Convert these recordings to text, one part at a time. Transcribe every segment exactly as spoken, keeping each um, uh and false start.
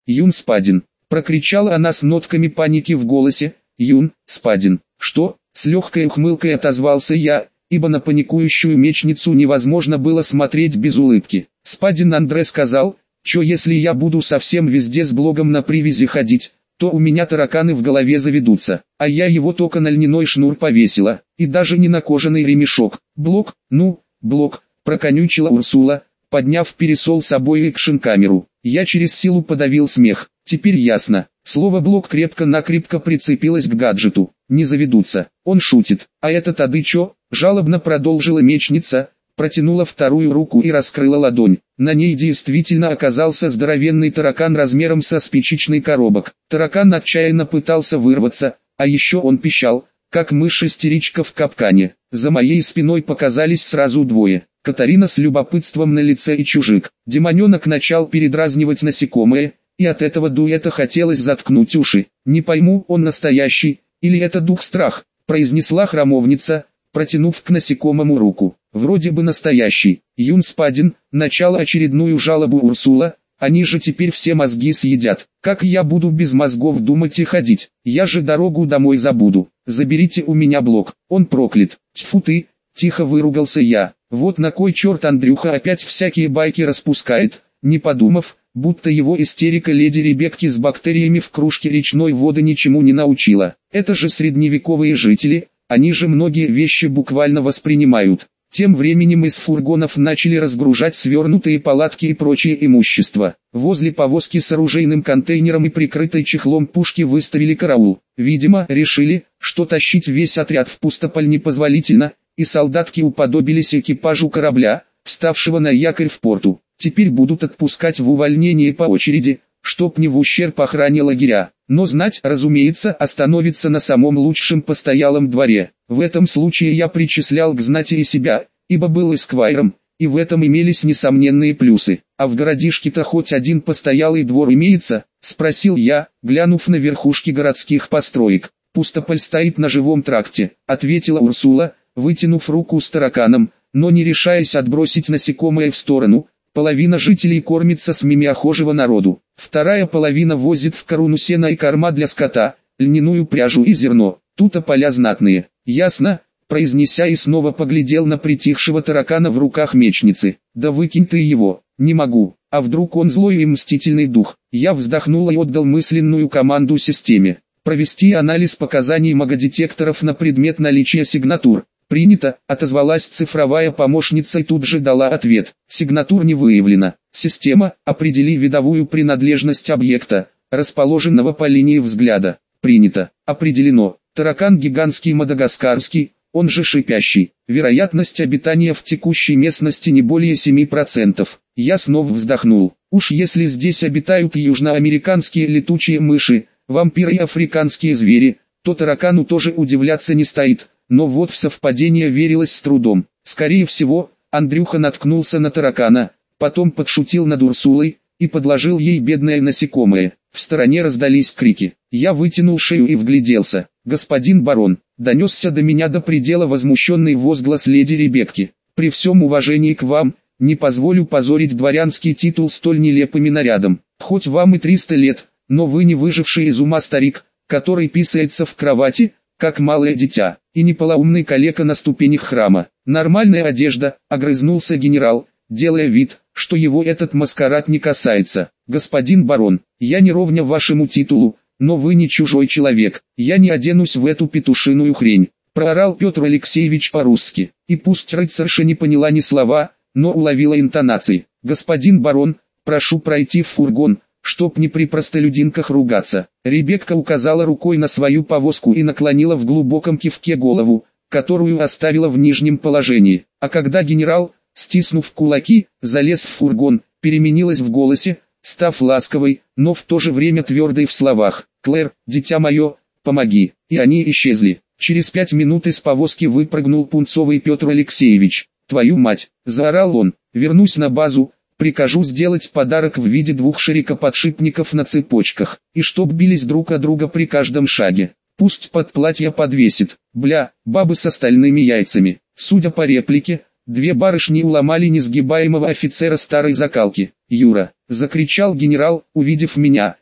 Юн Спадин!» — прокричала она с нотками паники в голосе. «Юн Спадин, что?» — с легкой ухмылкой отозвался я, ибо на паникующую мечницу невозможно было смотреть без улыбки. «Спадин Андре сказал, что если я буду совсем везде с блогом на привязи ходить, то у меня тараканы в голове заведутся, а я его только на льняной шнур повесила, и даже не на кожаный ремешок. Блок, ну, блок», — проконючила Урсула, подняв пересол с обои к шинкамеру. Я через силу подавил смех. Теперь ясно. Слово «блок» крепко-накрепко прицепилось к гаджету. Не заведутся. Он шутит. «А это тады чё?» — жалобно продолжила мечница, протянула вторую руку и раскрыла ладонь. На ней действительно оказался здоровенный таракан размером со спичечный коробок. Таракан отчаянно пытался вырваться, а еще он пищал, как мышь-истеричка в капкане. За моей спиной показались сразу двое. Катарина с любопытством на лице и Чужик. Демоненок начал передразнивать насекомое, и от этого дуэта хотелось заткнуть уши. «Не пойму, он настоящий, или это дух страх?» — произнесла храмовница, протянув к насекомому руку. «Вроде бы настоящий. Юн Спадин, начало очередную жалобу Урсула, они же теперь все мозги съедят. Как я буду без мозгов думать и ходить? Я же дорогу домой забуду. Заберите у меня блок, он проклят». «Тьфу ты!» — тихо выругался я. «Вот на кой черт Андрюха опять всякие байки распускает, не подумав, будто его истерика леди Ребекки с бактериями в кружке речной воды ничему не научила. Это же средневековые жители, они же многие вещи буквально воспринимают». Тем временем из фургонов начали разгружать свернутые палатки и прочее имущество. Возле повозки с оружейным контейнером и прикрытой чехлом пушки выставили караул. Видимо, решили, что тащить весь отряд в пустополь непозволительно, и солдатки уподобились экипажу корабля, вставшего на якорь в порту. Теперь будут отпускать в увольнение по очереди, чтоб не в ущерб охране лагеря. Но знать, разумеется, остановится на самом лучшем постоялом дворе. В этом случае я причислял к знати и себя, ибо был эсквайром, и в этом имелись несомненные плюсы. «А в городишке-то хоть один постоялый двор имеется?» — спросил я, глянув на верхушки городских построек. «Пустополь стоит на живом тракте», — ответила Урсула, вытянув руку с тараканом, но не решаясь отбросить насекомое в сторону. «Половина жителей кормится с мимиохожего народу, вторая половина возит в коруну сена и корма для скота, льняную пряжу и зерно. Тут-то поля знатные». «Ясно», — произнеся и снова поглядел на притихшего таракана в руках мечницы. «Да выкинь ты его». «Не могу, а вдруг он злой и мстительный дух?» Я вздохнул и отдал мысленную команду системе провести анализ показаний магодетекторов на предмет наличия сигнатур. «Принято», — отозвалась цифровая помощница и тут же дала ответ. «Сигнатур не выявлено. Система, определи видовую принадлежность объекта, расположенного по линии взгляда». «Принято, определено. Таракан гигантский мадагаскарский, он же шипящий. Вероятность обитания в текущей местности не более семи процентов». Я снова вздохнул. Уж если здесь обитают южноамериканские летучие мыши, вампиры и африканские звери, то таракану тоже удивляться не стоит. Но вот в совпадение верилось с трудом. Скорее всего, Андрюха наткнулся на таракана, потом подшутил над Урсулой и подложил ей бедное насекомое. В стороне раздались крики. Я вытянул шею и вгляделся. «Господин барон!» — донесся до меня до предела возмущенный возглас леди Ребекки. «При всем уважении к вам, не позволю позорить дворянский титул столь нелепыми нарядом. Хоть вам и триста лет, но вы не выживший из ума старик, который писается в кровати, как малое дитя, и не полоумный калека на ступенях храма. Нормальная одежда», — огрызнулся генерал, делая вид, что его этот маскарад не касается. «Господин барон, я не ровня вашему титулу, но вы не чужой человек, я не оденусь в эту петушиную хрень», — проорал Петр Алексеевич по-русски, и пусть рыцарша не поняла ни слова, но уловила интонации. «Господин барон, прошу пройти в фургон, чтоб не при простолюдинках ругаться». Ребекка указала рукой на свою повозку и наклонила в глубоком кивке голову, которую оставила в нижнем положении. А когда генерал, стиснув кулаки, залез в фургон, переменилась в голосе, став ласковой, но в то же время твердой в словах. «Клэр, дитя мое, помоги». И они исчезли. Через пять минут из повозки выпрыгнул пунцовый Петр Алексеевич. «Твою мать!» – заорал он. «Вернусь на базу, прикажу сделать подарок в виде двух широкоподшипников на цепочках, и чтоб бились друг о друга при каждом шаге. Пусть под платье подвесит. Бля, бабы с остальными яйцами». Судя по реплике, две барышни уломали несгибаемого офицера старой закалки. «Юра!» – закричал генерал, увидев меня,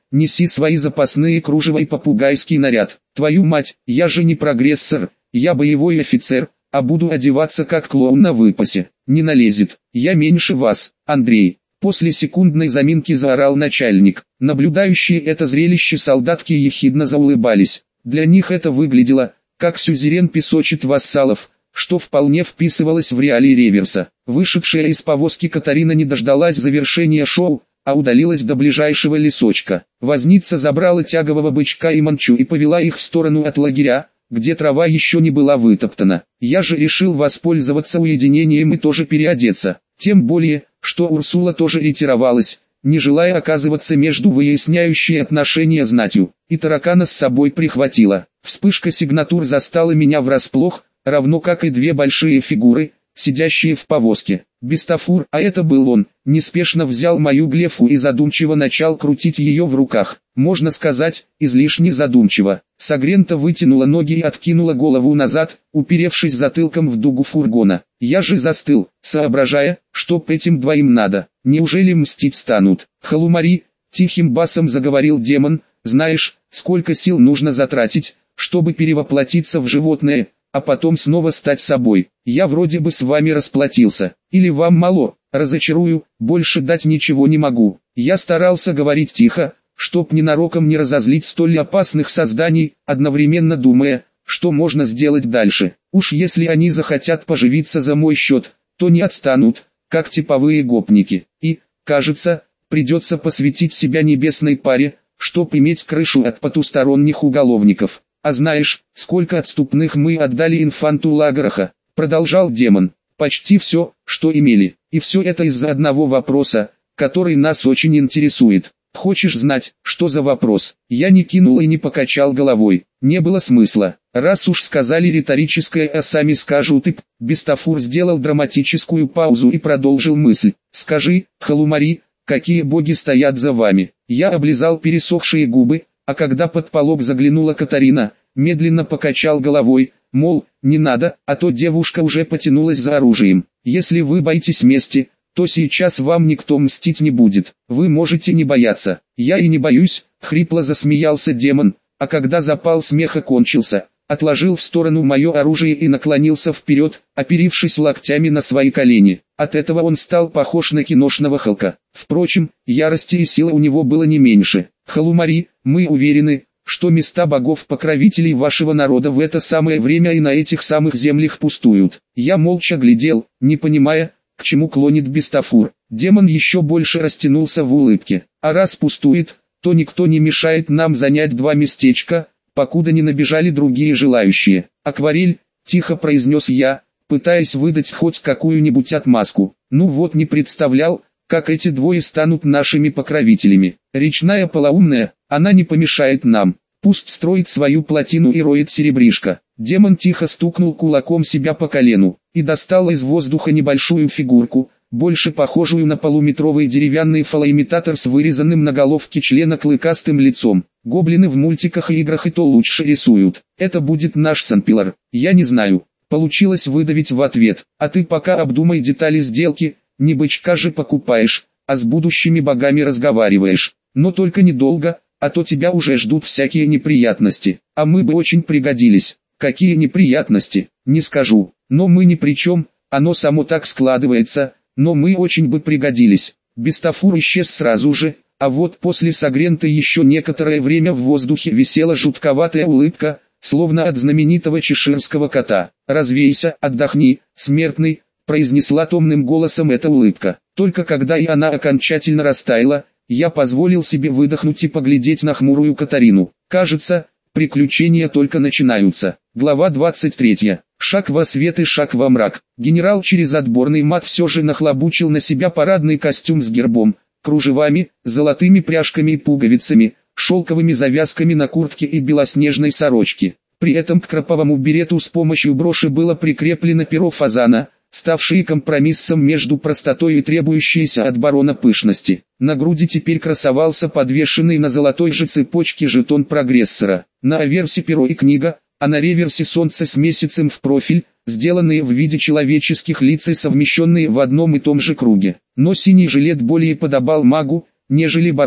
неси свои запасные кружева и попугайский наряд. Твою мать, я же не прогрессор, я боевой офицер, а буду одеваться как клоун на выпасе. Не налезет, я меньше вас, Андрей. После секундной заминки заорал начальник. Наблюдающие это зрелище солдатки ехидно заулыбались. Для них это выглядело, как сюзерен песочит вассалов, что вполне вписывалось в реалии реверса. Вышедшая из повозки Катарина не дождалась завершения шоу, а удалилась до ближайшего лесочка. Возница забрала тягового бычка и манчу и повела их в сторону от лагеря, где трава еще не была вытоптана. Я же решил воспользоваться уединением и тоже переодеться. Тем более, что Урсула тоже ретировалась, не желая оказываться между выясняющей отношения знатью, и таракана с собой прихватила. Вспышка сигнатур застала меня врасплох, равно как и две большие фигуры, сидящие в повозке. Бестафур, а это был он, неспешно взял мою глефу и задумчиво начал крутить ее в руках. Можно сказать, излишне задумчиво. Сагрента вытянула ноги и откинула голову назад, уперевшись затылком в дугу фургона. Я же застыл, соображая, что этим двоим надо. Неужели мстить станут? Халумари, тихим басом заговорил демон, знаешь, сколько сил нужно затратить, чтобы перевоплотиться в животное, а потом снова стать собой. Я вроде бы с вами расплатился. Или вам мало? Разочарую, больше дать ничего не могу. Я старался говорить тихо, чтоб ненароком не разозлить столь опасных созданий, одновременно думая, что можно сделать дальше. Уж если они захотят поживиться за мой счет, то не отстанут, как типовые гопники. И, кажется, придется посвятить себя небесной паре, чтоб иметь крышу от потусторонних уголовников. А знаешь, сколько отступных мы отдали инфанту Лаграха, продолжал демон. Почти все, что имели. И все это из-за одного вопроса, который нас очень интересует. Хочешь знать, что за вопрос? Я не кинул и не покачал головой. Не было смысла. Раз уж сказали риторическое, а сами скажут и... Бестафур сделал драматическую паузу и продолжил мысль. Скажи, Халумари, какие боги стоят за вами? Я облизал пересохшие губы, а когда под полог заглянула Катарина, медленно покачал головой, мол, не надо, а то девушка уже потянулась за оружием. Если вы боитесь мести, то сейчас вам никто мстить не будет. Вы можете не бояться. Я и не боюсь, хрипло засмеялся демон, а когда запал смеха кончился, отложил в сторону мое оружие и наклонился вперед, оперившись локтями на свои колени. От этого он стал похож на киношного Халка. Впрочем, ярости и силы у него было не меньше. Халумари, мы уверены, что места богов-покровителей вашего народа в это самое время и на этих самых землях пустуют. Я молча глядел, не понимая, к чему клонит Бестафур. Демон еще больше растянулся в улыбке. А раз пустует, то никто не мешает нам занять два местечка, покуда не набежали другие желающие. Акварель, тихо произнес я, пытаясь выдать хоть какую-нибудь отмазку. Ну вот не представлял, как эти двое станут нашими покровителями. Речная полоумная, она не помешает нам. Пусть строит свою плотину и роет серебришко. Демон тихо стукнул кулаком себя по колену и достал из воздуха небольшую фигурку, больше похожую на полуметровый деревянный фалоимитатор с вырезанным на головке члена клыкастым лицом. Гоблины в мультиках и играх и то лучше рисуют. Это будет наш Санпилар. Я не знаю. Получилось выдавить в ответ. А ты пока обдумай детали сделки, не бычка же покупаешь, а с будущими богами разговариваешь. Но только недолго, а то тебя уже ждут всякие неприятности. А мы бы очень пригодились. Какие неприятности, не скажу, но мы ни при чем, оно само так складывается, но мы очень бы пригодились. Бестафур исчез сразу же, а вот после Сагренты еще некоторое время в воздухе висела жутковатая улыбка, словно от знаменитого чеширского кота. «Развейся, отдохни, смертный», произнесла томным голосом эта улыбка. Только когда и она окончательно растаяла, я позволил себе выдохнуть и поглядеть на хмурую Катарину. Кажется, приключения только начинаются. Глава двадцать третья. Шаг во свет и шаг во мрак. Генерал через отборный мат все же нахлобучил на себя парадный костюм с гербом, кружевами, золотыми пряжками и пуговицами, шелковыми завязками на куртке и белоснежной сорочке. При этом к краповому берету с помощью броши было прикреплено перо фазана, ставшие компромиссом между простотой и требующейся от барона пышности. На груди теперь красовался подвешенный на золотой же цепочке жетон прогрессора. На аверсе перо и книга, а на реверсе солнце с месяцем в профиль, сделанные в виде человеческих лиц и совмещенные в одном и том же круге. Но синий жилет более подобал магу, нежели барону.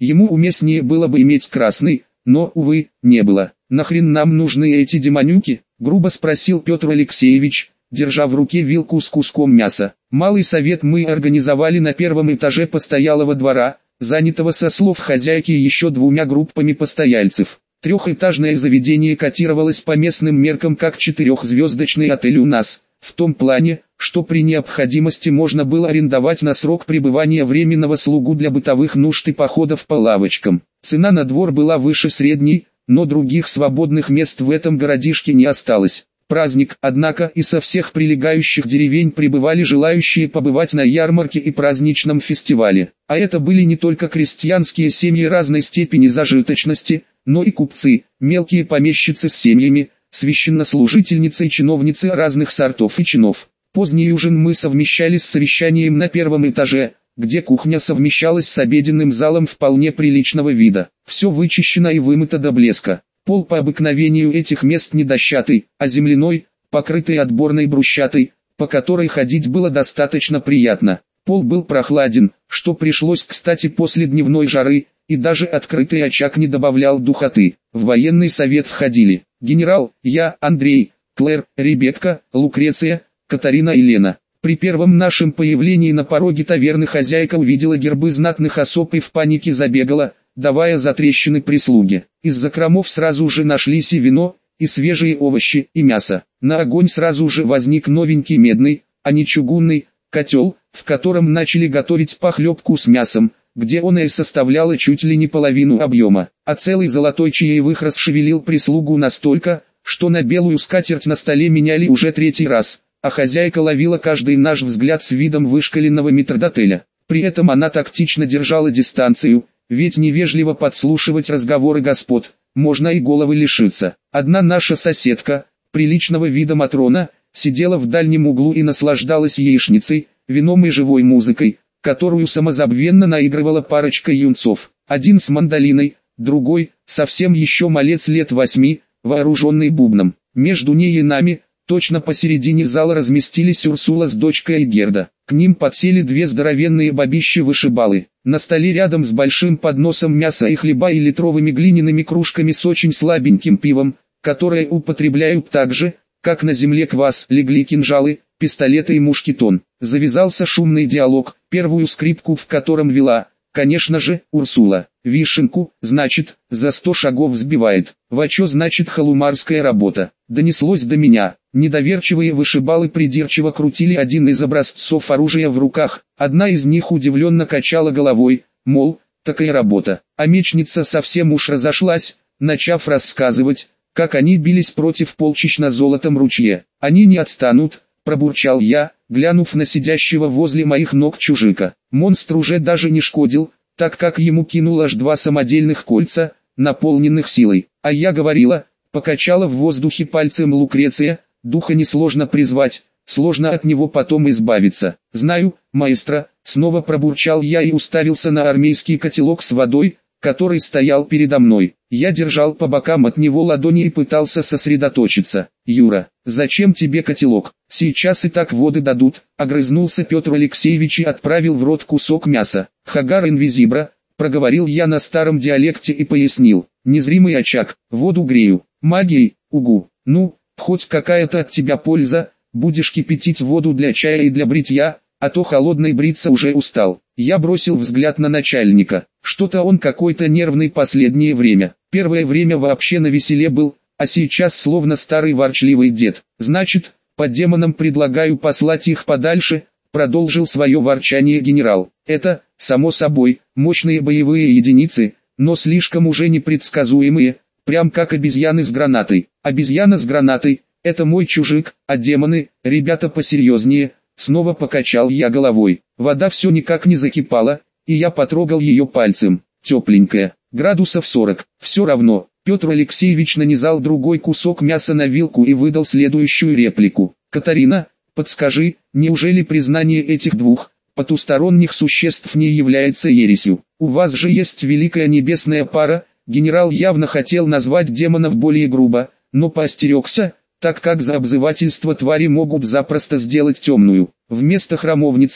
Ему уместнее было бы иметь красный, но, увы, не было. «Нахрен нам нужны эти демонюки?» — грубо спросил Петр Алексеевич, держа в руке вилку с куском мяса. «Малый совет мы организовали на первом этаже постоялого двора, занятого со слов хозяйки еще двумя группами постояльцев. Трехэтажное заведение котировалось по местным меркам как четырехзвездочный отель у нас, в том плане, что при необходимости можно было арендовать на срок пребывания временного слугу для бытовых нужд и походов по лавочкам. Цена на двор была выше средней, но других свободных мест в этом городишке не осталось. Праздник, однако, и со всех прилегающих деревень прибывали желающие побывать на ярмарке и праздничном фестивале. А это были не только крестьянские семьи разной степени зажиточности, но и купцы, мелкие помещицы с семьями, священнослужительницы и чиновницы разных сортов и чинов. Поздний ужин мы совмещали с совещанием на первом этаже, где кухня совмещалась с обеденным залом вполне приличного вида. Все вычищено и вымыто до блеска. Пол по обыкновению этих мест не дощатый, а земляной, покрытый отборной брусчатой, по которой ходить было достаточно приятно. Пол был прохладен, что пришлось кстати после дневной жары, и даже открытый очаг не добавлял духоты. В военный совет входили генерал, я, Андрей, Клэр, Ребекка, Лукреция, Катарина и Лена. При первом нашем появлении на пороге таверны хозяйка увидела гербы знатных особ и в панике забегала, давая затрещины прислуге. Из закромов сразу же нашлись и вино, и свежие овощи, и мясо. На огонь сразу же возник новенький медный, а не чугунный, котел, в котором начали готовить похлебку с мясом, где он и составляла чуть ли не половину объема. А целый золотой чаевых расшевелил прислугу настолько, что на белую скатерть на столе меняли уже третий раз, а хозяйка ловила каждый наш взгляд с видом вышкаленного метрдотеля. При этом она тактично держала дистанцию, ведь невежливо подслушивать разговоры господ, можно и головы лишиться. Одна наша соседка, приличного вида Матрона, сидела в дальнем углу и наслаждалась яичницей, вином и живой музыкой, которую самозабвенно наигрывала парочка юнцов. Один с мандолиной, другой, совсем еще малец лет восьми, вооруженный бубном. Между ней и нами, точно посередине зала разместились Урсула с дочкой и Герда. К ним подсели две здоровенные бабищи-вышибалы. На столе рядом с большим подносом мяса и хлеба и литровыми глиняными кружками с очень слабеньким пивом, которое употребляют так же, как на земле квас, легли кинжалы, пистолеты и мушкетон. Завязался шумный диалог, первую скрипку в котором вела, конечно же, Урсула. Вишенку, значит, за сто шагов взбивает. Вачо значит халумарская работа. Донеслось до меня. Недоверчивые вышибалы придирчиво крутили один из образцов оружия в руках. Одна из них удивленно качала головой, мол, такая работа. А мечница совсем уж разошлась, начав рассказывать, как они бились против полчищ на золотом ручье. Они не отстанут, пробурчал я, глянув на сидящего возле моих ног чужика. Монстр уже даже не шкодил, так как ему кинул аж два самодельных кольца, наполненных силой. А я говорила, покачала в воздухе пальцем Лукреция, духа несложно призвать, сложно от него потом избавиться. Знаю, маэстро, снова пробурчал я и уставился на армейский котелок с водой, который стоял передо мной. Я держал по бокам от него ладони и пытался сосредоточиться. «Юра, зачем тебе котелок? Сейчас и так воды дадут», — огрызнулся Петр Алексеевич и отправил в рот кусок мяса. «Хагар инвизибра», — проговорил я на старом диалекте и пояснил. «Незримый очаг, воду грею, магией, угу, ну, хоть какая-то от тебя польза, будешь кипятить воду для чая и для бритья, а то холодной бриться уже устал». Я бросил взгляд на начальника. Что-то он какой-то нервный последнее время. Первое время вообще навеселе был, а сейчас словно старый ворчливый дед. «Значит, по демонам предлагаю послать их подальше», продолжил свое ворчание генерал. «Это, само собой, мощные боевые единицы, но слишком уже непредсказуемые, прям как обезьяны с гранатой. Обезьяна с гранатой — это мой чужик, а демоны, ребята посерьезнее». Снова покачал я головой. Вода все никак не закипала, и я потрогал ее пальцем. Тепленькая, градусов сорок. Все равно, Петр Алексеевич нанизал другой кусок мяса на вилку и выдал следующую реплику. «Катарина, подскажи, неужели признание этих двух потусторонних существ не является ересью? У вас же есть великая небесная пара». Генерал явно хотел назвать демонов более грубо, но поостерегся, так как за обзывательство твари могут запросто сделать темную. Вместо храмовницы,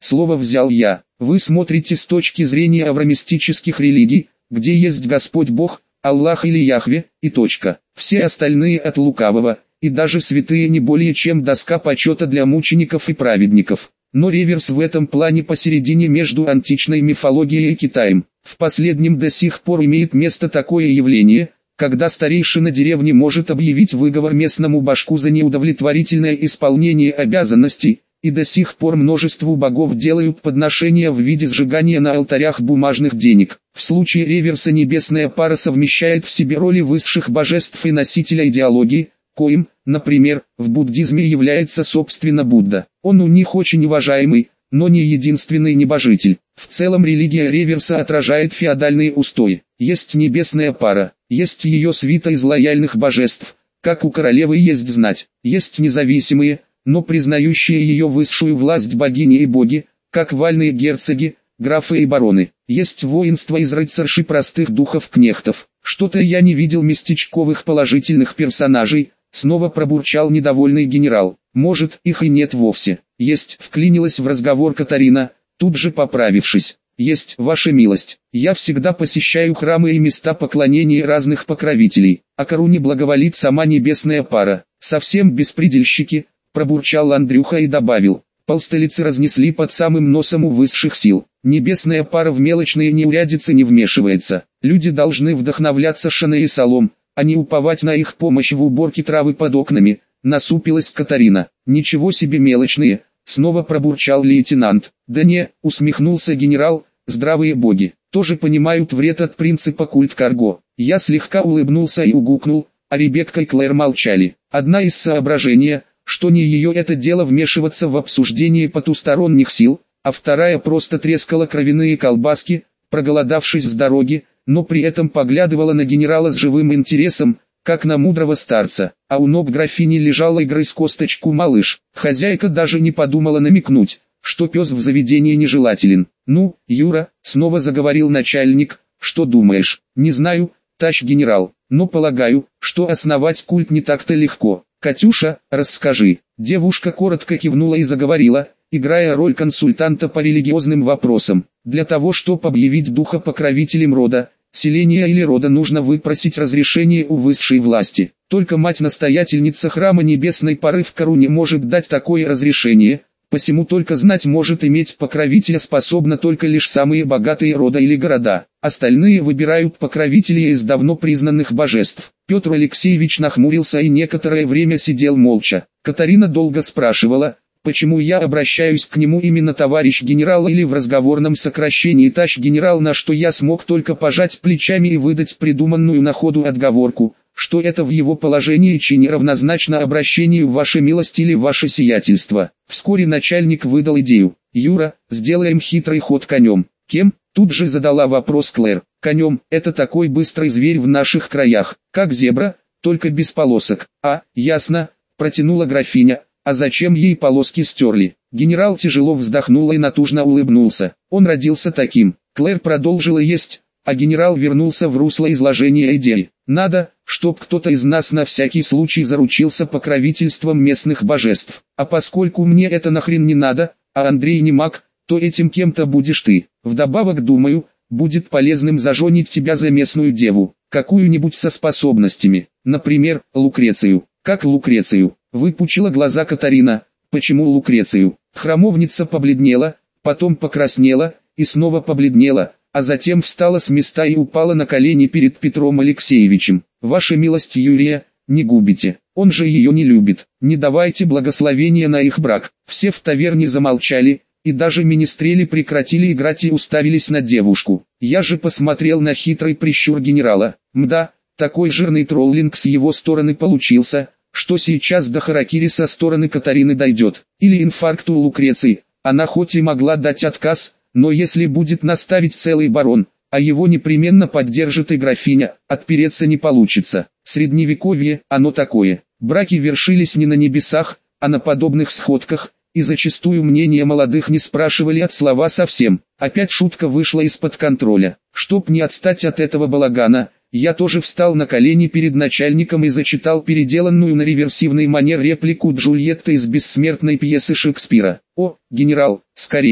слово взял я. Вы смотрите с точки зрения авраамистических религий, где есть Господь Бог, Аллах или Яхве, и точка. Все остальные от лукавого, и даже святые не более чем доска почета для мучеников и праведников. Но реверс в этом плане посередине между античной мифологией и Китаем. В последнем до сих пор имеет место такое явление, когда старейшина деревни может объявить выговор местному башку за неудовлетворительное исполнение обязанностей, и до сих пор множеству богов делают подношения в виде сжигания на алтарях бумажных денег. В случае реверса небесная пара совмещает в себе роли высших божеств и носителя идеологии, коим, например, в буддизме является собственно Будда. Он у них очень уважаемый, но не единственный небожитель. В целом религия реверса отражает феодальные устои. Есть небесная пара, есть ее свита из лояльных божеств, как у королевы есть знать, есть независимые, но признающие ее высшую власть богини и боги, как вальные герцоги, графы и бароны. Есть воинство из рыцарши простых духов-кнехтов. Что-то я не видел местечковых положительных персонажей, снова пробурчал недовольный генерал. Может, их и нет вовсе. Есть, вклинилась в разговор Катарина, тут же поправившись. Есть, ваша милость. Я всегда посещаю храмы и места поклонения разных покровителей. А Коруне благоволит сама небесная пара. Совсем беспредельщики, пробурчал Андрюха и добавил. Полстолицы разнесли под самым носом у высших сил. Небесная пара в мелочные неурядицы не вмешивается. Люди должны вдохновляться Шаной и Солом, а не уповать на их помощь в уборке травы под окнами. Насупилась Катарина. Ничего себе мелочные, снова пробурчал лейтенант. Да не, усмехнулся генерал, здравые боги тоже понимают вред от принципа культ карго. Я слегка улыбнулся и угукнул, а Ребекка и Клэр молчали. Одна из соображений, что не ее это дело вмешиваться в обсуждение потусторонних сил, а вторая просто трескала кровяные колбаски, проголодавшись с дороги, но при этом поглядывала на генерала с живым интересом, как на мудрого старца, а у ног графини лежал и грыз косточку малыш. Хозяйка даже не подумала намекнуть, что пес в заведении нежелателен. «Ну, Юра», — снова заговорил начальник, — «что думаешь?» «Не знаю, товарищ генерал, но полагаю, что основать культ не так-то легко. Катюша, расскажи». Девушка коротко кивнула и заговорила, играя роль консультанта по религиозным вопросам. Для того, чтобы объявить духа покровителем рода, селения или рода, нужно выпросить разрешение у высшей власти. Только мать-настоятельница храма небесной пары в Коруне может дать такое разрешение, посему только знать может иметь покровителя способна только лишь самые богатые рода или города. Остальные выбирают покровителей из давно признанных божеств. Петр Алексеевич нахмурился и некоторое время сидел молча. Катарина долго спрашивала, почему я обращаюсь к нему именно товарищ генерал или в разговорном сокращении товарищ генерал, на что я смог только пожать плечами и выдать придуманную на ходу отговорку, что это в его положении и чине равнозначно обращению «Ваша милость» или «Ваше сиятельство». Вскоре начальник выдал идею. «Юра, сделаем хитрый ход конем». «Кем?» Тут же задала вопрос Клэр. «Конем, это такой быстрый зверь в наших краях, как зебра, только без полосок». «А, ясно», протянула графиня. «А зачем ей полоски стерли?» Генерал тяжело вздохнул и натужно улыбнулся. Он родился таким. Клэр продолжила есть, а генерал вернулся в русло изложения идей. «Надо, чтоб кто-то из нас на всякий случай заручился покровительством местных божеств. А поскольку мне это нахрен не надо, а Андрей не маг, то этим кем-то будешь ты. Вдобавок, думаю, будет полезным зажонить тебя за местную деву, какую-нибудь со способностями, например, Лукрецию». «Как Лукрецию?» — выпучила глаза Катарина. «Почему Лукрецию?» Храмовница побледнела, потом покраснела, и снова побледнела, а затем встала с места и упала на колени перед Петром Алексеевичем. «Ваша милость, Юрия, не губите, он же ее не любит, не давайте благословения на их брак». Все в таверне замолчали, и даже министрели прекратили играть и уставились на девушку. Я же посмотрел на хитрый прищур генерала. Мда, такой жирный троллинг с его стороны получился, что сейчас до харакири со стороны Катарины дойдет. Или инфаркт у Лукреции. Она хоть и могла дать отказ, но если будет наставить целый барон, а его непременно поддержит и графиня, отпереться не получится. Средневековье, оно такое. Браки вершились не на небесах, а на подобных сходках, и зачастую мнения молодых не спрашивали от слова совсем. Опять шутка вышла из-под контроля. Чтоб не отстать от этого балагана, я тоже встал на колени перед начальником и зачитал переделанную на реверсивный манер реплику Джульетты из бессмертной пьесы Шекспира. «О, генерал, скорей,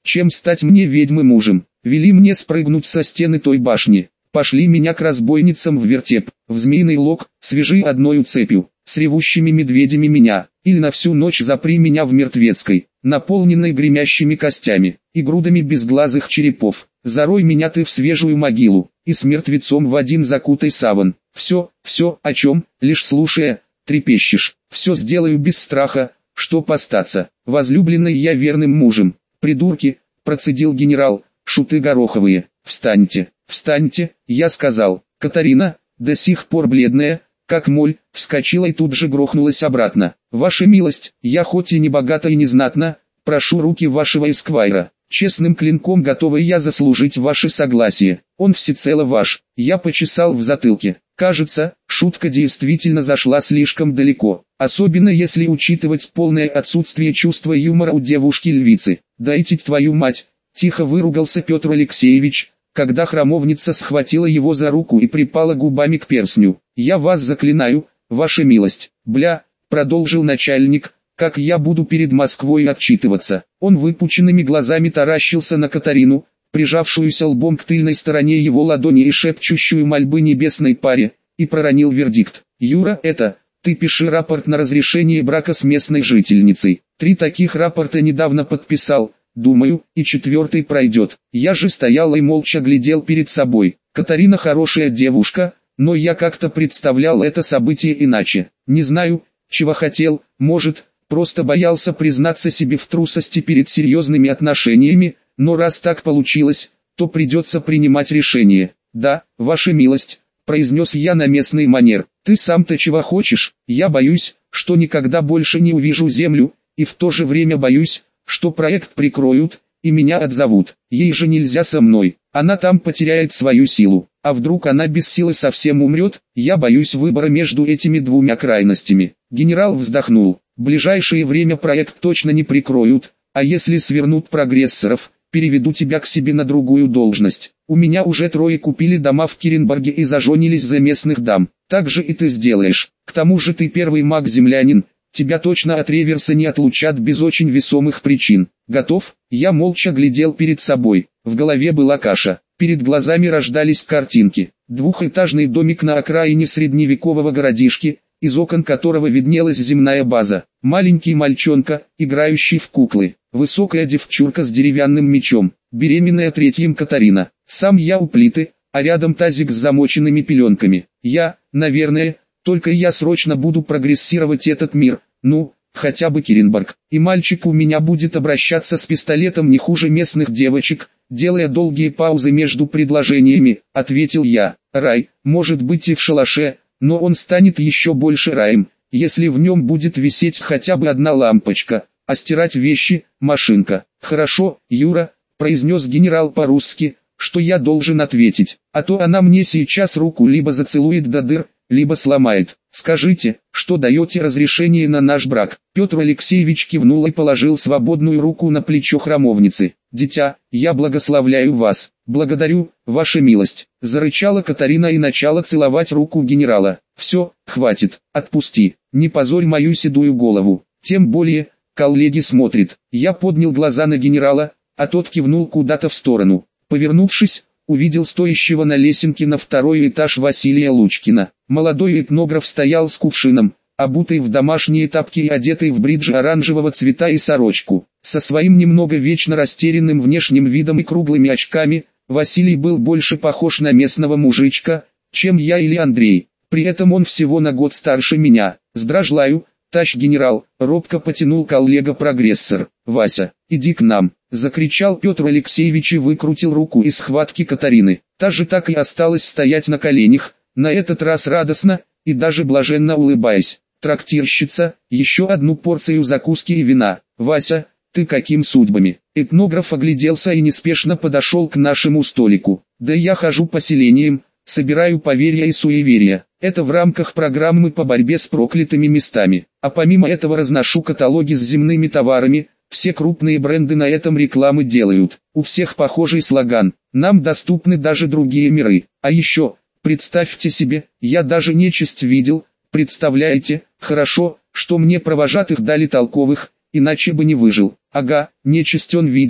чем стать мне ведьмы мужем. Вели мне спрыгнуть со стены той башни. Пошли меня к разбойницам в вертеп, в змеиный лог, свяжи одною цепью, с ревущими медведями меня, или на всю ночь запри меня в мертвецкой, наполненной гремящими костями и грудами безглазых черепов. Зарой меня ты в свежую могилу, и с мертвецом в один закутай саван. Все, все, о чем, лишь слушая, трепещешь. Все сделаю без страха, чтоб остаться. Возлюбленной я верным мужем. Придурки, процедил генерал, шуты гороховые. Встаньте, встаньте, я сказал. Катарина, до сих пор бледная, как моль, вскочила и тут же грохнулась обратно. Ваша милость, я хоть и не богата и не знатна, прошу руки вашего эсквайра. Честным клинком готова я заслужить ваше согласие. Он всецело ваш. Я почесал в затылке. Кажется, шутка действительно зашла слишком далеко. Особенно если учитывать полное отсутствие чувства юмора у девушки-львицы. «Дайте твою мать!» — тихо выругался Петр Алексеевич, когда храмовница схватила его за руку и припала губами к перстню. «Я вас заклинаю, ваша милость!» «Бля!» — продолжил начальник. «Как я буду перед Москвой отчитываться?» Он выпученными глазами таращился на Катарину, прижавшуюся лбом к тыльной стороне его ладони и шепчущую мольбы небесной паре, и проронил вердикт. «Юра, это, ты пиши рапорт на разрешение брака с местной жительницей. Три таких рапорта недавно подписал, думаю, и четвертый пройдет». Я же стоял и молча глядел перед собой. Катарина хорошая девушка, но я как-то представлял это событие иначе. Не знаю, чего хотел, может, просто боялся признаться себе в трусости перед серьезными отношениями, но раз так получилось, то придется принимать решение. «Да, ваша милость», — произнес я на местный манер. «Ты сам-то чего хочешь?» «Я боюсь, что никогда больше не увижу землю, и в то же время боюсь, что проект прикроют, и меня отзовут. Ей же нельзя со мной, она там потеряет свою силу. А вдруг она без силы совсем умрет? Я боюсь выбора между этими двумя крайностями». Генерал вздохнул. «В ближайшее время проект точно не прикроют, а если свернут прогрессоров, переведу тебя к себе на другую должность. У меня уже трое купили дома в Киренберге и заженились за местных дам. Так же и ты сделаешь. К тому же ты первый маг-землянин, тебя точно от реверса не отлучат без очень весомых причин. Готов?» Я молча глядел перед собой. В голове была каша. Перед глазами рождались картинки. Двухэтажный домик на окраине средневекового городишки, из окон которого виднелась земная база. Маленький мальчонка, играющий в куклы. Высокая девчурка с деревянным мечом. Беременная третьим Катарина. Сам я у плиты, а рядом тазик с замоченными пеленками. Я, наверное, только я срочно буду прогрессировать этот мир. Ну, хотя бы Киренберг. И мальчик у меня будет обращаться с пистолетом не хуже местных девочек, делая долгие паузы между предложениями, ответил я. Рай, может быть и в шалаше, но он станет еще больше раем, если в нем будет висеть хотя бы одна лампочка, а стирать вещи – машинка. «Хорошо, Юра», – произнес генерал по-русски, что я должен ответить, а то она мне сейчас руку либо зацелует до дыр, либо сломает. «Скажите, что даете разрешение на наш брак?» Петр Алексеевич кивнул и положил свободную руку на плечо храмовницы. «Дитя, я благословляю вас». «Благодарю, ваша милость», — зарычала Катарина и начала целовать руку генерала. «Все, хватит, отпусти, не позорь мою седую голову, тем более, коллеги смотрят». Я поднял глаза на генерала, а тот кивнул куда-то в сторону. Повернувшись, увидел стоящего на лесенке на второй этаж Василия Лучкина. Молодой этнограф стоял с кувшином, обутый в домашние тапки и одетый в бриджи оранжевого цвета и сорочку. Со своим немного вечно растерянным внешним видом и круглыми очками, Василий был больше похож на местного мужичка, чем я или Андрей. При этом он всего на год старше меня. «Сдражлаю, тащ генерал», — робко потянул коллега-прогрессор. «Вася, иди к нам», — закричал Петр Алексеевич и выкрутил руку из схватки Катарины. Та же так и осталась стоять на коленях, на этот раз радостно и даже блаженно улыбаясь. «Трактирщица, еще одну порцию закуски и вина. Вася, ты каким судьбами?» Этнограф огляделся и неспешно подошел к нашему столику. «Да я хожу по селениям, собираю поверья и суеверия. Это в рамках программы по борьбе с проклятыми местами. А помимо этого разношу каталоги с земными товарами, все крупные бренды на этом рекламы делают. У всех похожий слоган. Нам доступны даже другие миры. А еще, представьте себе, я даже нечисть видел, представляете, хорошо, что мне провожатых дали толковых, иначе бы не выжил». «Ага, нечисть он видел»,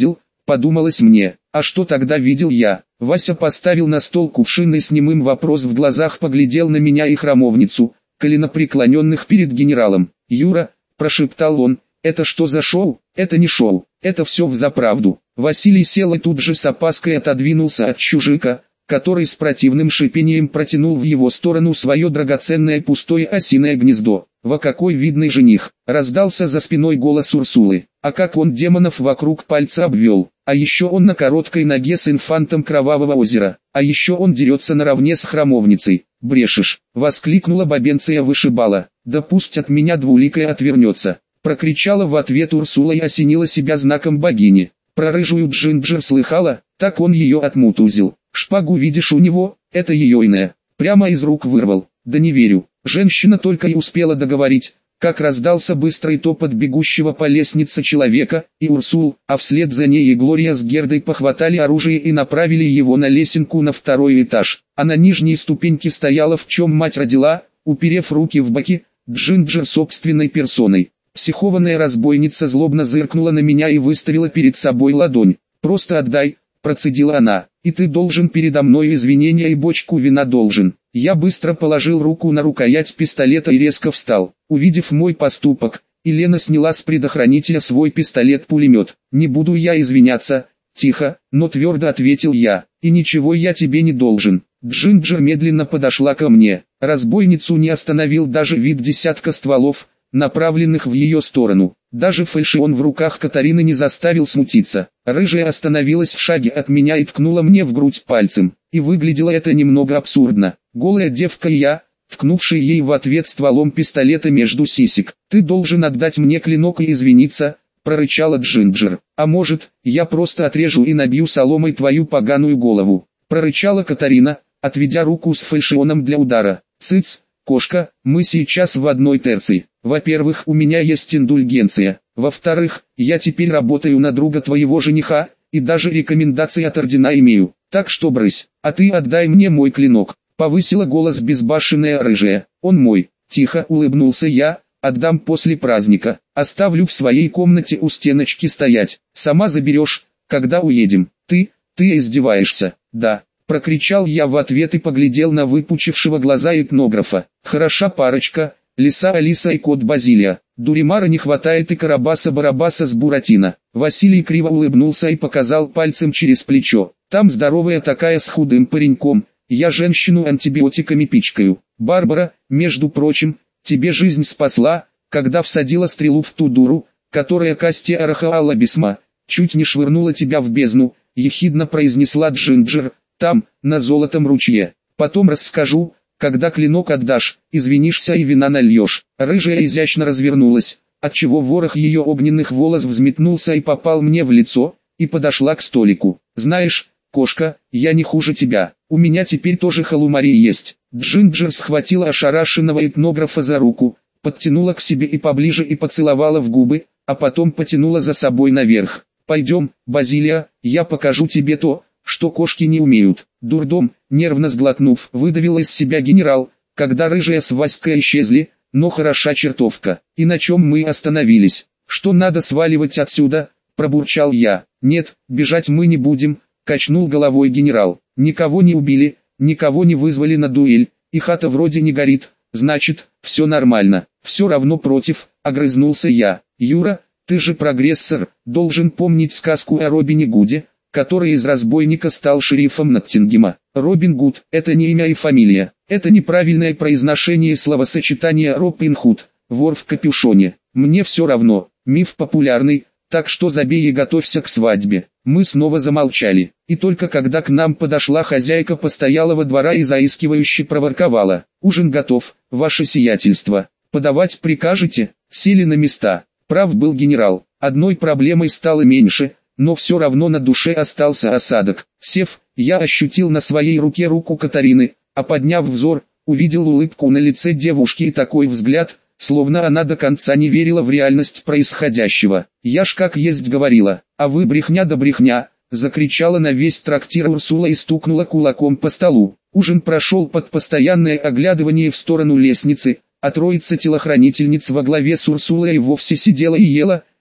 подумалось мне. А что тогда видел я? Вася поставил на стол кувшин и с немым вопрос в глазах поглядел на меня и храмовницу, коленопреклоненных перед генералом. «Юра», – прошептал он, – «это что за шоу?» «Это не шоу, это все взаправду». Василий сел и тут же с опаской отодвинулся от чужика, который с противным шипением протянул в его сторону свое драгоценное пустое осиное гнездо. «Во какой видный жених!» — раздался за спиной голос Урсулы. «А как он демонов вокруг пальца обвел! А еще он на короткой ноге с инфантом Кровавого озера! А еще он дерется наравне с храмовницей! Брешешь!» — воскликнула бабенция вышибала. «Да пусть от меня двуликая отвернется!» — прокричала в ответ Урсула и осенила себя знаком богини. Про рыжую Джинджер слыхала? Так он ее отмутузил. «Шпагу видишь у него? Это ее иная. Прямо из рук вырвал. Да не верю». Женщина только и успела договорить, как раздался быстрый топот бегущего по лестнице человека, и Урсул, а вслед за ней и Глория с Гердой похватали оружие и направили его на лесенку на второй этаж. А на нижней ступеньке стояла, в чем мать родила, уперев руки в боки, Джинджер собственной персоной. Психованная разбойница злобно зыркнула на меня и выставила перед собой ладонь. «Просто отдай», — процедила она, — «и ты должен передо мной извинения и бочку вина должен». Я быстро положил руку на рукоять пистолета и резко встал. Увидев мой поступок, Елена сняла с предохранителя свой пистолет-пулемет. «Не буду я извиняться», — тихо, но твердо ответил я, — «и ничего я тебе не должен». Джинджер медленно подошла ко мне. Разбойницу не остановил даже вид десятка стволов, направленных в ее сторону. Даже фальшион в руках Катарины не заставил смутиться. Рыжая остановилась в шаге от меня и ткнула мне в грудь пальцем. И выглядело это немного абсурдно. Голая девка и я, ткнувший ей в ответ стволом пистолета между сисек. «Ты должен отдать мне клинок и извиниться», — прорычала Джинджер. «А может, я просто отрежу и набью соломой твою поганую голову», — прорычала Катарина, отведя руку с фальшионом для удара. «Цыц, кошка, мы сейчас в одной терции. Во-первых, у меня есть индульгенция. Во-вторых, я теперь работаю на друга твоего жениха, и даже рекомендации от ордена имею. Так что брысь, а ты отдай мне мой клинок», — повысила голос безбашенная рыжая. «Он мой», — тихо улыбнулся я, — «отдам после праздника. Оставлю в своей комнате у стеночки стоять. Сама заберешь, когда уедем». «Ты, ты издеваешься?» «Да», — прокричал я в ответ и поглядел на выпучившего глаза этнографа. «Хороша парочка, Лиса Алиса и кот Базилия. Дуримара не хватает и Карабаса-Барабаса с Буратино». Василий криво улыбнулся и показал пальцем через плечо. «Там здоровая такая с худым пареньком, я женщину антибиотиками пичкаю. Барбара, между прочим, тебе жизнь спасла, когда всадила стрелу в ту дуру, которая Касти Арахаала Бисма, чуть не швырнула тебя в бездну», — ехидно произнесла Джинджер. «Там, на золотом ручье. Потом расскажу, когда клинок отдашь, извинишься и вина нальешь». Рыжая изящно развернулась, отчего ворох ее огненных волос взметнулся и попал мне в лицо, и подошла к столику. «Знаешь, кошка, я не хуже тебя, у меня теперь тоже халумари есть». Джинджер схватила ошарашенного этнографа за руку, подтянула к себе и поближе и поцеловала в губы, а потом потянула за собой наверх. «Пойдем, Базилия, я покажу тебе то, что кошки не умеют». «Дурдом», нервно сглотнув, выдавил из себя генерал, когда рыжая с Васькой исчезли, но хороша чертовка. «И на чем мы остановились? Что надо сваливать отсюда?» – пробурчал я. «Нет, бежать мы не будем», – качнул головой генерал. «Никого не убили, никого не вызвали на дуэль, и хата вроде не горит, значит, все нормально». «Все равно против», – огрызнулся я. «Юра, ты же прогрессор, должен помнить сказку о Робине Гуде, который из разбойника стал шерифом Ноттингема. Робин Гуд – это не имя и фамилия, это неправильное произношение словосочетания Робин Худ, вор в капюшоне. Мне все равно, миф популярный, так что забей и готовься к свадьбе». Мы снова замолчали, и только когда к нам подошла хозяйка постоялого двора и заискивающе проворковала: «Ужин готов, ваше сиятельство, подавать прикажете?» Сели на места. Прав был генерал, одной проблемой стало меньше, но все равно на душе остался осадок. Сев, я ощутил на своей руке руку Катарины, а подняв взор, увидел улыбку на лице девушки и такой взгляд, словно она до конца не верила в реальность происходящего. «Я ж как есть говорила, а вы брехня да брехня», — закричала на весь трактир Урсула и стукнула кулаком по столу. Ужин прошел под постоянное оглядывание в сторону лестницы, а троица телохранительниц во главе с Урсулой и вовсе сидела и ела,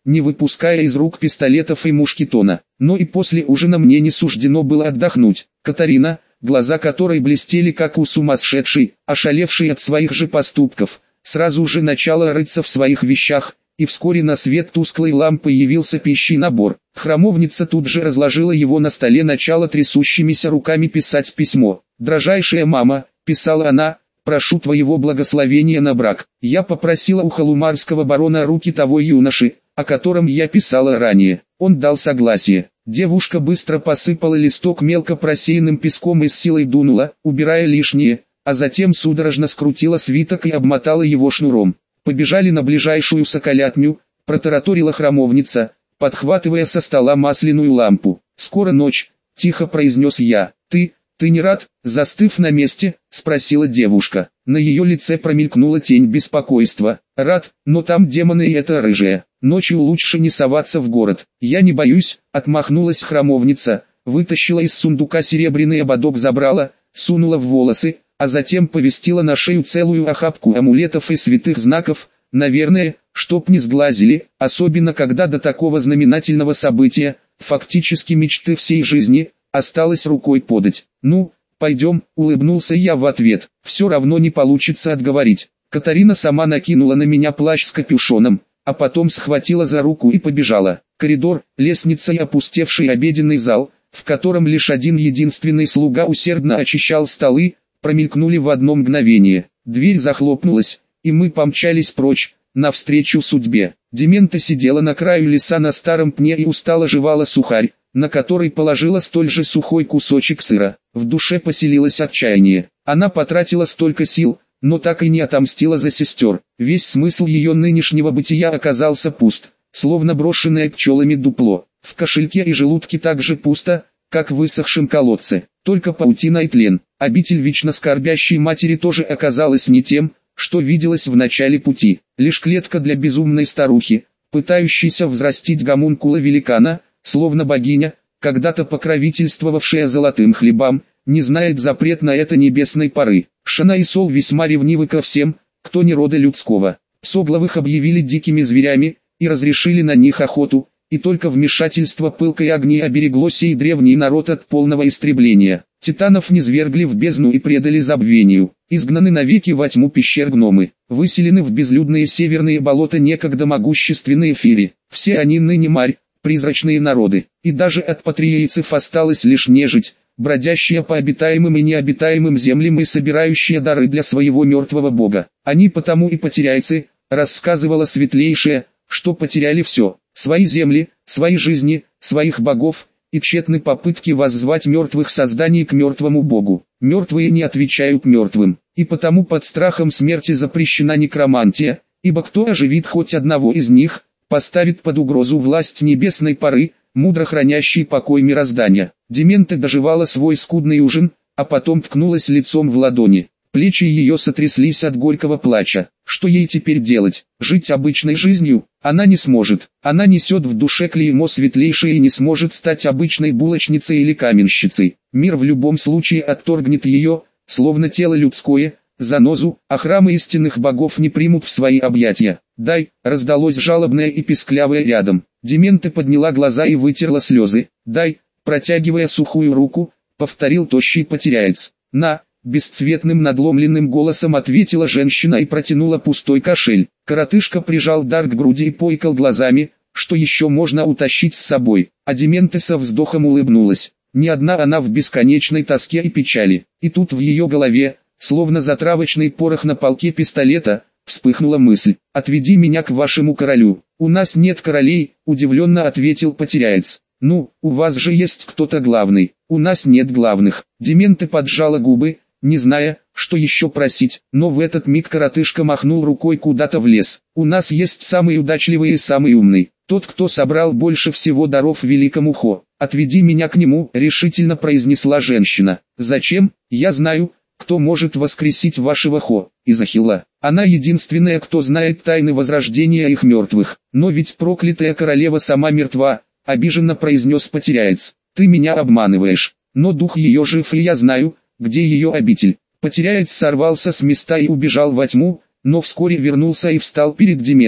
не выпуская из рук пистолетов и мушкетона. Но и после ужина мне не суждено было отдохнуть. Катарина, глаза которой блестели как у сумасшедшей, ошалевшей от своих же поступков, сразу же начала рыться в своих вещах, и вскоре на свет тусклой лампы явился пищий набор. Храмовница тут же разложила его на столе, начала трясущимися руками писать письмо. «Дрожайшая мама», — писала она, — «прошу твоего благословения на брак». Я попросила у халумарского барона руки того юноши, о котором я писала ранее. Он дал согласие. Девушка быстро посыпала листок мелко просеянным песком и с силой дунула, убирая лишнее, а затем судорожно скрутила свиток и обмотала его шнуром. «Побежали на ближайшую соколятню», — протараторила храмовница, подхватывая со стола масляную лампу. «Скоро ночь», — тихо произнес я. «Ты, ты не рад?» — застыв на месте, спросила девушка. На ее лице промелькнула тень беспокойства. «Рад, но там демоны и это рыжая. Ночью лучше не соваться в город». «Я не боюсь», — отмахнулась храмовница, вытащила из сундука серебряный ободок забрала, сунула в волосы, а затем повесила на шею целую охапку амулетов и святых знаков, наверное, чтоб не сглазили, особенно когда до такого знаменательного события, фактически мечты всей жизни, осталось рукой подать. «Ну, пойдем», — улыбнулся я в ответ. «Все равно не получится отговорить». Катарина сама накинула на меня плащ с капюшоном, а потом схватила за руку и побежала. Коридор, лестница и опустевший обеденный зал, в котором лишь один единственный слуга усердно очищал столы, промелькнули в одно мгновение. Дверь захлопнулась, и мы помчались прочь, навстречу судьбе. Демента сидела на краю леса на старом пне и устало жевала сухарь, на который положила столь же сухой кусочек сыра. В душе поселилось отчаяние. Она потратила столько сил, но так и не отомстила за сестер. Весь смысл ее нынешнего бытия оказался пуст, словно брошенное пчелами дупло. В кошельке и желудке так же пусто, как в высохшем колодце. Только паутина и тлен. Обитель вечно скорбящей матери тоже оказалась не тем, что виделось в начале пути. Лишь клетка для безумной старухи, пытающейся взрастить гомункула великана, словно богиня, когда-то покровительствовавшая золотым хлебам, не знает запрет на это небесной поры. Шана и Сол весьма ревнивы ко всем, кто не рода людского. Псоглавых объявили дикими зверями, и разрешили на них охоту, и только вмешательство пылкой огни оберегло сей древний народ от полного истребления. Титанов низвергли в бездну и предали забвению, изгнаны навеки во тьму пещер гномы, выселены в безлюдные северные болота некогда могущественные фири. Все они ныне марь, призрачные народы, и даже от патриейцев осталась лишь нежить, бродящая по обитаемым и необитаемым землям и собирающая дары для своего мертвого бога. Они потому и потеряйцы, рассказывала светлейшая, что потеряли все, свои земли, свои жизни, своих богов, и тщетны попытки воззвать мертвых созданий к мертвому богу. Мертвые не отвечают мертвым, и потому под страхом смерти запрещена некромантия, ибо кто оживит хоть одного из них, поставит под угрозу власть небесной поры, мудро хранящей покой мироздания. Демента доживала свой скудный ужин, а потом ткнулась лицом в ладони. Плечи ее сотряслись от горького плача. Что ей теперь делать? Жить обычной жизнью? Она не сможет. Она несет в душе клеймо светлейшее и не сможет стать обычной булочницей или каменщицей. Мир в любом случае отторгнет ее, словно тело людское, занозу, а храмы истинных богов не примут в свои объятия. «Дай!» — раздалось жалобное и писклявое рядом. Демента подняла глаза и вытерла слезы. «Дай!» — протягивая сухую руку, повторил тощий потеряец. «На!» — бесцветным надломленным голосом ответила женщина и протянула пустой кошель. Коротышка прижал дар к груди и поикал глазами, что еще можно утащить с собой. А Демента со вздохом улыбнулась. Не одна она в бесконечной тоске и печали. И тут в ее голове, словно затравочный порох на полке пистолета, вспыхнула мысль: «Отведи меня к вашему королю». «У нас нет королей», — удивленно ответил потеряец. «Ну, у вас же есть кто-то главный». «У нас нет главных». Демента поджала губы, не зная, что еще просить, но в этот миг коротышка махнул рукой куда-то в лес. «У нас есть самый удачливый и самый умный, тот, кто собрал больше всего даров великому Хо. Отведи меня к нему», — решительно произнесла женщина. «Зачем? Я знаю, кто может воскресить вашего Хо, Изахилла. Она единственная, кто знает тайны возрождения их мертвых. Но ведь проклятая королева сама мертва», — обиженно произнес потеряец. «Ты меня обманываешь, но дух ее жив, и я знаю, где ее обитель». Потеряец сорвался с места и убежал во тьму, но вскоре вернулся и встал перед Дементе.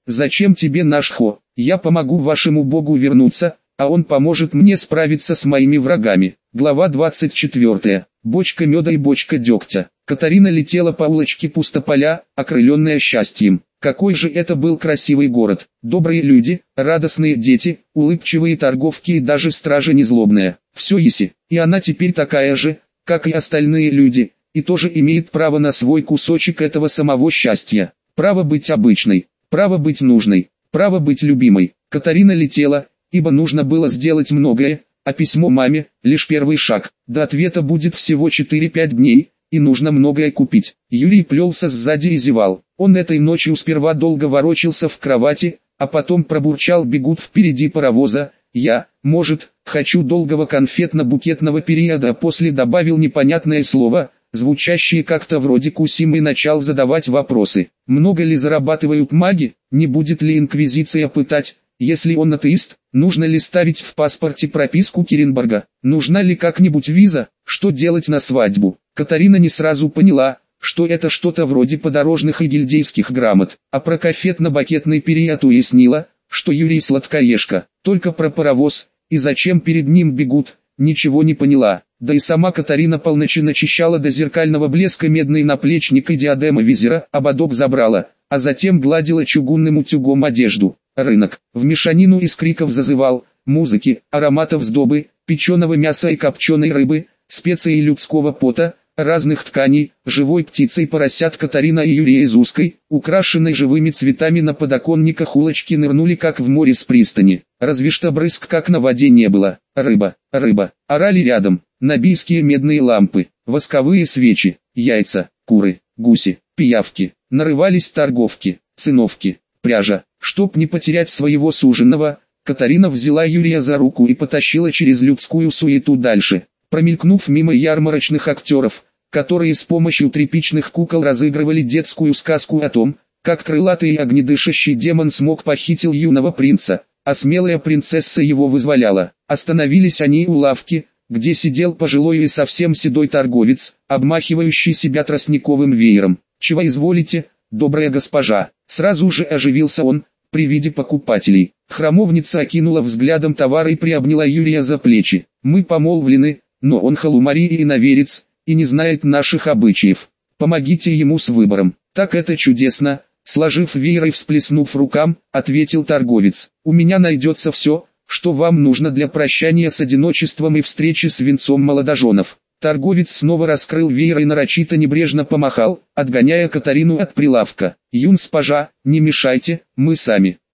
зачем тебе наш Хо? Я помогу вашему богу вернуться, а он поможет мне справиться с моими врагами. Глава двадцать четвёртая. Бочка меда и бочка дегтя. Катарина летела по улочке Пустополя, окрыленная счастьем. Какой же это был красивый город. Добрые люди, радостные дети, улыбчивые торговки и даже стража незлобная. Все еси. И она теперь такая же, как и остальные люди, и тоже имеет право на свой кусочек этого самого счастья. Право быть обычной, право быть нужной, право быть любимой. Катарина летела, ибо нужно было сделать многое, а письмо маме – лишь первый шаг. До ответа будет всего четыре-пять дней, и нужно многое купить. Юрий плелся сзади и зевал. Он этой ночью сперва долго ворочался в кровати, а потом пробурчал: бегут впереди паровоза. Я, может, хочу долгого конфетно-букетного периода, а после добавил непонятное слово, звучащее как-то вроде кусим, и начал задавать вопросы. Много ли зарабатывают маги? Не будет ли инквизиция пытать? Если он атеист, нужно ли ставить в паспорте прописку Киренберга? Нужна ли как-нибудь виза? Что делать на свадьбу? Катарина не сразу поняла, что это что-то вроде подорожных и гильдейских грамот, а про конфетно-бакетный период уяснила, что Юрий сладкоежка. Только про паровоз, и зачем перед ним бегут, ничего не поняла. Да и сама Катарина полночи начищала до зеркального блеска медный наплечник и диадема визера, ободок забрала, а затем гладила чугунным утюгом одежду. Рынок, в мешанину из криков зазывал, музыки, ароматов сдобы, печеного мяса и копченой рыбы, специй и людского пота, разных тканей, живой птицы и поросят. Катарина и Юрий из узкой, украшенной живыми цветами на подоконниках улочки нырнули как в море с пристани. Разве что брызг как на воде не было. Рыба, рыба, орали рядом, набийские медные лампы, восковые свечи, яйца, куры, гуси, пиявки, нарывались торговки, циновки, пряжа. Чтоб не потерять своего суженого, Катарина взяла Юрия за руку и потащила через людскую суету дальше. Промелькнув мимо ярмарочных актеров, которые с помощью тряпичных кукол разыгрывали детскую сказку о том, как крылатый и огнедышащий демон смог похитил юного принца, а смелая принцесса его вызволяла. Остановились они у лавки, где сидел пожилой и совсем седой торговец, обмахивающий себя тростниковым веером. «Чего изволите, добрая госпожа?» Сразу же оживился он при виде покупателей. Храмовница окинула взглядом товар и приобняла Юрия за плечи. «Мы помолвлены, но он халумари и иноверец, и не знает наших обычаев. Помогите ему с выбором». «Так это чудесно», — сложив веер и всплеснув рукам, ответил торговец. «У меня найдется все, что вам нужно для прощания с одиночеством и встречи с венцом молодоженов». Торговец снова раскрыл веер и нарочито небрежно помахал, отгоняя Катарину от прилавка. «Юн-спажа, не мешайте, мы сами».